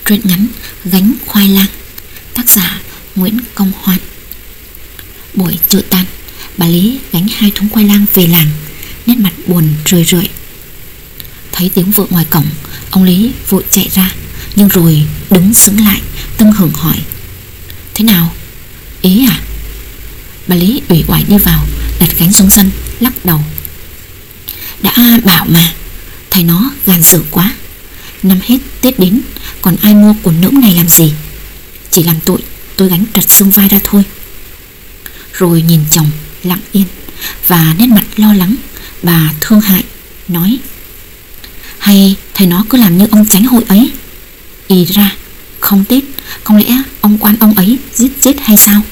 Truyện ngắn Gánh khoai lang, tác giả Nguyễn Công Hoan. Buổi chợ tan, bà Lý gánh 2 thúng khoai lang về làng, nét mặt buồn rười rượi. Thấy tiếng vợ ngoài cổng, ông Lý vội chạy ra, nhưng rồi đứng sững lại, tâm hưởng hỏi: "Thế nào? Ý à?" Bà Lý uể oải đi vào, đặt gánh xuống sân, lắc đầu: "Đã bảo mà, thầy nó gàn dở quá. Năm hết Tết đến, còn ai mua quần nỡm này làm gì? Chỉ làm tội tôi gánh trật xương vai ra thôi." Rồi nhìn chồng lặng yên và nét mặt lo lắng, bà thương hại nói: "Hay thầy nó cứ làm như ông Chánh hội ấy? Ì ra, không Tết, không lẽ ông quan ông ấy giết chết hay sao?"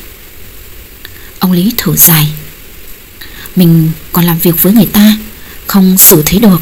Ông Lý thở dài: "Mình còn làm việc với người ta, không xử thế được."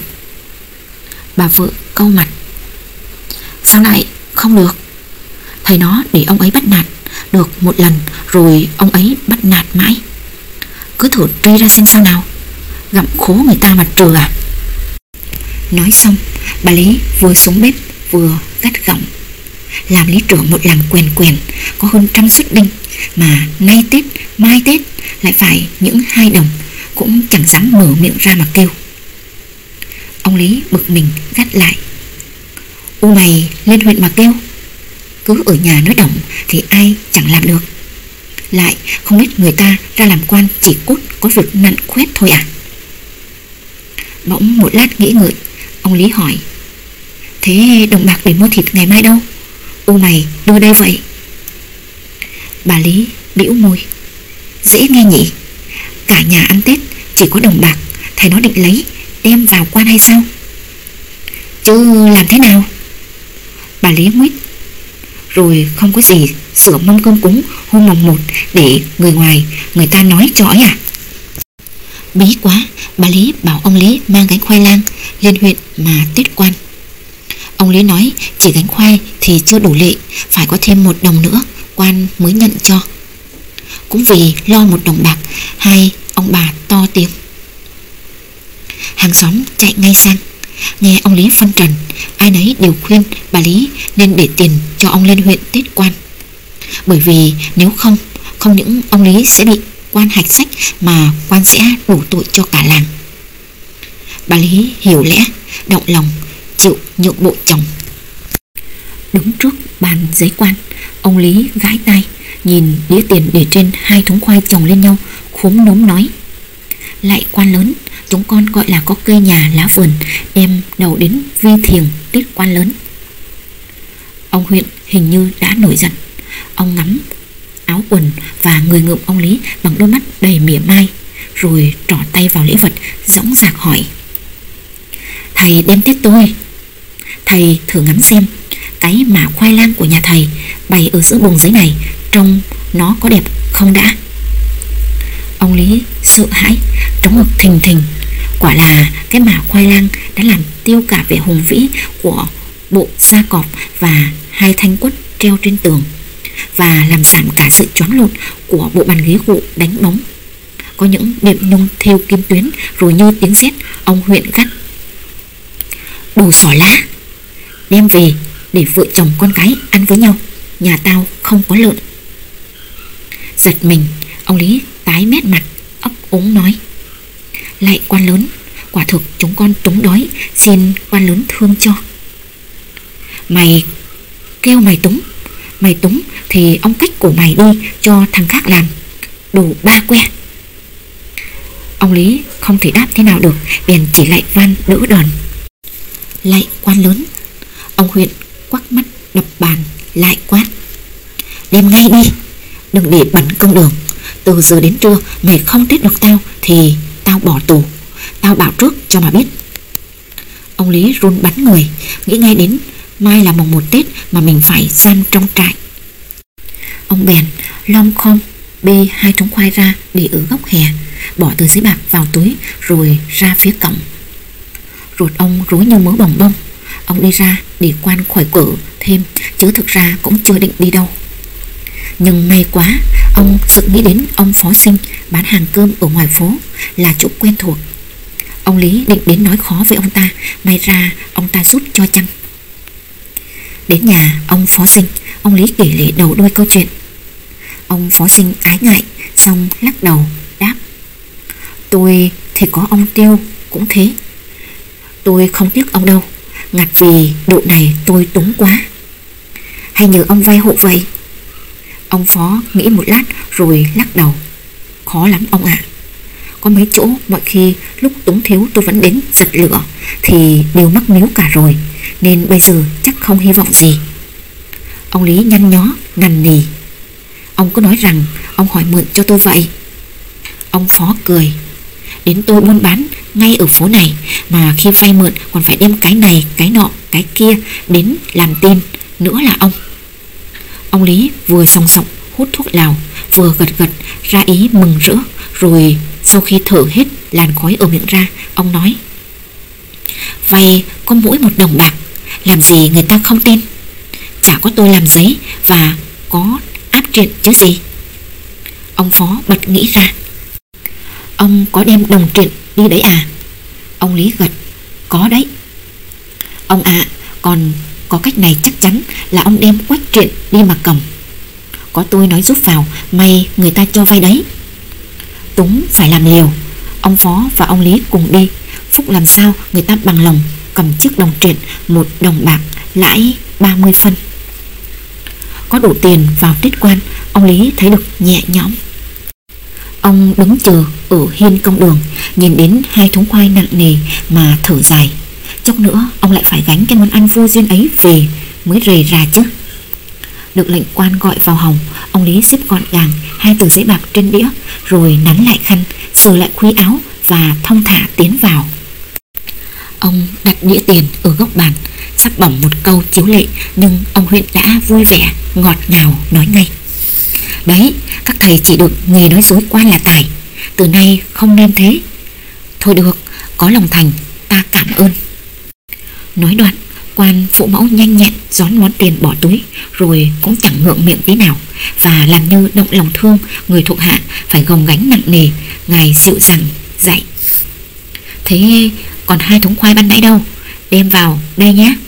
Bà vợ cau mặt: "Sao lại không được? Thầy nó để ông ấy bắt nạt được một lần, rồi ông ấy bắt nạt mãi. Cứ thử truy ra xem sao nào. Gặm khố người ta mà trừ à?" Nói xong, bà Lý vừa xuống bếp vừa gắt gỏng: "Làm lý trưởng một làng quèn quèn, có hơn 100 suất đinh, mà nay Tết mai Tết lại phải những 2 đồng, cũng chẳng dám mở miệng ra mà kêu." Ông Lý bực mình gắt lại: "U mày lên huyện mà kêu, cứ ở nhà nói động thì ai chẳng làm được. Lại không biết người ta ra làm quan chỉ cốt có việc nặn khoét thôi à?" Bỗng một lát nghĩ ngợi, ông Lý hỏi: "Thế đồng bạc để mua thịt ngày mai đâu? U mày đưa đây vậy." Bà Lý bĩu môi: "Dễ nghe nhỉ, cả nhà ăn Tết chỉ có đồng bạc, thầy nó định lấy đem vào quan hay sao? Chứ làm thế nào?" Bà Lý nguyết: "Rồi không có gì sửa mâm cơm cúng hôm mồng 1 để người ngoài người ta nói cho ấy à?" Bí quá, bà Lý bảo ông Lý mang gánh khoai lang lên huyện mà Tết quan. Ông Lý nói chỉ gánh khoai thì chưa đủ lệ, phải có thêm 1 đồng nữa quan mới nhận cho. Cũng vì lo 1 đồng bạc, hai ông bà to tiếng. Hàng xóm chạy ngay sang, nghe ông Lý phân trần, ai nấy đều khuyên bà Lý nên để tiền cho ông lên huyện Tết quan. Bởi vì nếu không những ông Lý sẽ bị quan hạch sách, mà quan sẽ đổ tội cho cả làng. Bà Lý hiểu lẽ, động lòng, chịu nhượng bộ chồng. Đứng trước bàn giấy quan, ông Lý gãi tai, nhìn đĩa tiền để trên 2 thúng khoai chồng lên nhau, khúm núm nói: "Lại quan lớn, chúng con gọi là có cây nhà lá vườn, đem đầu đến vi thiềng Tết quan lớn." Ông huyện hình như đã nổi giận. Ông ngắm áo quần và người ngượm ông Lý bằng đôi mắt đầy mỉa mai, rồi trỏ tay vào lễ vật, dõng dạc hỏi: "Thầy đem Tết tôi, thầy thử ngắm xem cái mả khoai lang của nhà thầy bày ở giữa bồng giấy này, trông nó có đẹp không đã?" Ông Lý sợ hãi, trống ngực thình thình. Quả là cái mả khoai lang đã làm tiêu cả vẻ hùng vĩ của bộ da cọp và 2 thanh quất treo trên tường, và làm giảm cả sự choáng lộn của bộ bàn ghế gỗ đánh bóng. Có những đệm nhung thêu kim tuyến. Rồi như tiếng sét, ông huyện gắt: "Đồ xỏ lá, đem về để vợ chồng con cái ăn với nhau, nhà tao không có lợn." Giật mình, ông Lý tái mét mặt, ấp úng nói: "Lại quan lớn, quả thực chúng con túng đói, xin quan lớn thương cho." "Mày kêu mày túng thì ông cách cổ mày đi cho thằng khác làm, đồ ba que." Ông Lý không thể đáp thế nào được, bèn chỉ lạy van đỡ đòn. "Lạy quan lớn." Ông huyện quắc mắt đập bàn lại quát: "Đem ngay đi, đừng để bẩn công đường. Từ giờ đến trưa mày không Tết được tao thì tao bỏ tù. Tao bảo trước cho mà biết." Ông Lý run bắn người, nghĩ ngay đến mai là mồng 1 Tết mà mình phải giam trong trại. Ông bèn lom khom bê 2 thúng khoai ra để ở góc hè, bỏ tờ giấy bạc vào túi, rồi ra phía cổng. Ruột ông rối như mớ bồng bông. Ông đi ra để quan khỏi cử thêm, chứ thực ra cũng chưa định đi đâu. Nhưng may quá, ông sực nghĩ đến ông phó sinh bán hàng cơm ở ngoài phố, là chỗ quen thuộc. Ông Lý định đến nói khó với ông ta, may ra ông ta giúp cho chăng. Đến nhà ông Phó Sinh, ông Lý kể lể đầu đuôi câu chuyện. Ông Phó Sinh ái ngại, xong lắc đầu đáp: tôi thì có ông Tiêu cũng thế. Tôi không tiếc ông đâu, ngặt vì độ này tôi túng quá. Hay nhờ ông vay hộ vậy? Ông Phó nghĩ một lát rồi lắc đầu: khó lắm ông ạ. Có mấy chỗ mọi khi lúc túng thiếu tôi vẫn đến giật lửa thì đều mắc miếu cả rồi, nên bây giờ chắc không hy vọng gì. Ông Lý nhăn nhó nằn nì: ông có nói rằng ông hỏi mượn cho tôi vậy. Ông Phó cười: đến tôi buôn bán ngay ở phố này mà khi vay mượn còn phải đem cái này cái nọ cái kia đến làm tin nữa là ông. Ông Lý vừa sòng sọc hút thuốc lào vừa gật gật ra ý mừng rỡ, rồi sau khi thở hết làn khói ở miệng ra, ông nói: vay có mỗi 1 đồng bạc, làm gì người ta không tin. Chả có tôi làm giấy và có áp triện chứ gì. Ông Phó bật nghĩ ra: ông có đem đồng triện đi đấy à? Ông Lý gật: có đấy. Ông ạ, còn có cách này chắc chắn là ông đem quách triện đi mà cầm. Có tôi nói giúp vào, may người ta cho vay đấy. Túng phải làm liều. Ông Phó và ông Lý cùng đi. Phúc làm sao người ta bằng lòng cầm chiếc đồng triện 1 đồng bạc, lãi 30 phân. Có đủ tiền vào tiết quan, ông Lý thấy được nhẹ nhõm. Ông đứng chờ ở hiên công đường, nhìn đến 2 thúng khoai nặng nề mà thở dài. Chốc nữa ông lại phải gánh cái món ăn vô duyên ấy về mới rầy rà chứ. Được lệnh quan gọi vào hòm, ông Lý xếp gọn gàng 2 tờ giấy bạc trên đĩa, rồi nắn lại khăn, sờ lại khuy áo và thong thả tiến vào. Ông đặt đĩa tiền ở góc bàn, sắp bẩm một câu chiếu lệ, nhưng ông huyện đã vui vẻ ngọt ngào nói ngay: đấy, các thầy chỉ được nghề nói dối quan là tài, từ nay không nên thế. Thôi được, có lòng thành, ta cảm ơn. Nói đoạn, quan phụ mẫu nhanh nhẹn gión món tiền bỏ túi, rồi cũng chẳng ngượng miệng tí nào, và làm như động lòng thương người thuộc hạ phải gồng gánh nặng nề. Ngài dịu dàng dạy: thế còn 2 thúng khoai ban nãy đâu? Đem vào đây nhé.